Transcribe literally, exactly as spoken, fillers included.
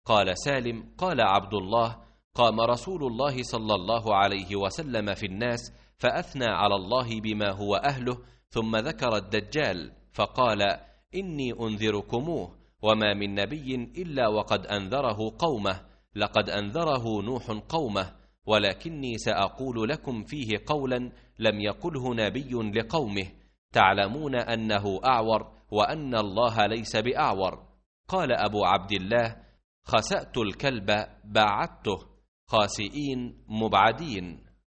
قال سالم: قال عبد الله: قام رسول الله صلى الله عليه وسلم في الناس فأثنى على الله بما هو أهله، ثم ذكر الدجال فقال: إني أنذركموه، وما من نبي إلا وقد أنذره قومه، لقد أنذره نوح قومه، ولكني سأقول لكم فيه قولا لم يقله نبي لقومه، تعلمون أنه أعور وأن الله ليس بأعور. قال أبو عبد الله: خسأت الكلب باعدته، خاسئين مبعدين.